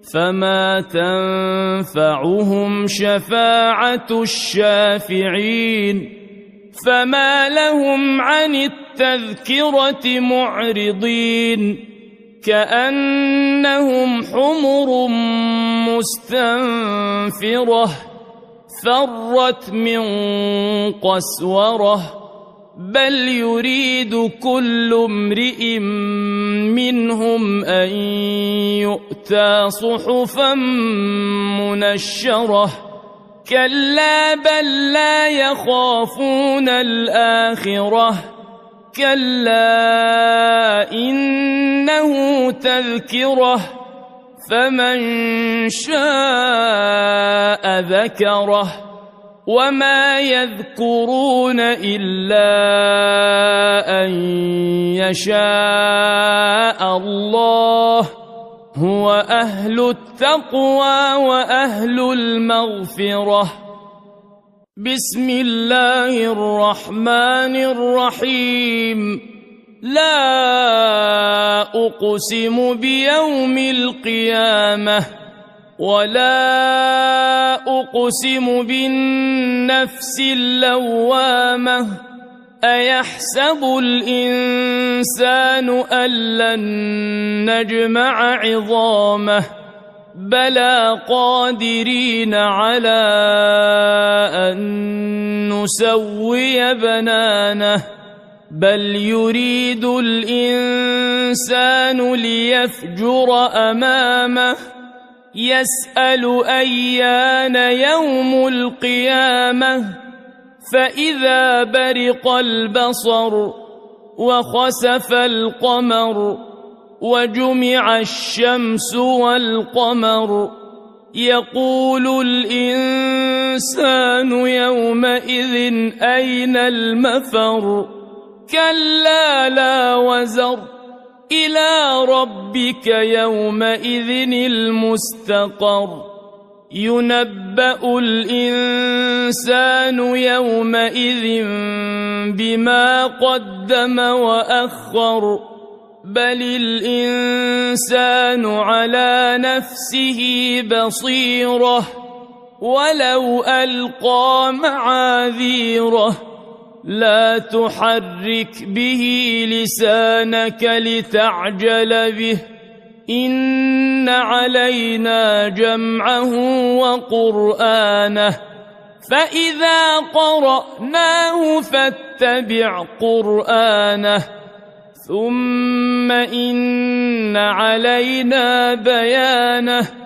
فما تنفعهم شفاعة الشافعين فما لهم عن التذكرة معرضين كأنهم حمر مستنفرة فرت من قسورة بل يريد كل امرئ منهم أن يؤتى صحفا منشرة كلا بل لا يخافون الآخرة كلا إنه تذكرة فمن شاء ذكره وما يذكرون إلا أن يشاء الله هو أهل التقوى وأهل المغفرة. بسم الله الرحمن الرحيم. لا أقسم بيوم القيامة ولا أقسم بالنفس اللوامة أيحسب الإنسان أن لن نجمع عظامه بلى قادرين على أن نسوي بنانه بل يريد الإنسان ليفجر أمامه يسأل أيان يوم القيامة فإذا برق البصر وخسف القمر وجمع الشمس والقمر يقول الإنسان يومئذ أين المفر كلا لا وزر إلى ربك يومئذ المستقر ينبأ الإنسان يومئذ بما قدم وأخر بل الإنسان على نفسه بصيرة ولو ألقى معاذيره لا تحرك به لسانك لتعجل به إن علينا جمعه وقرآنه فإذا قرأناه فاتبع قرآنه ثم إن علينا بيانه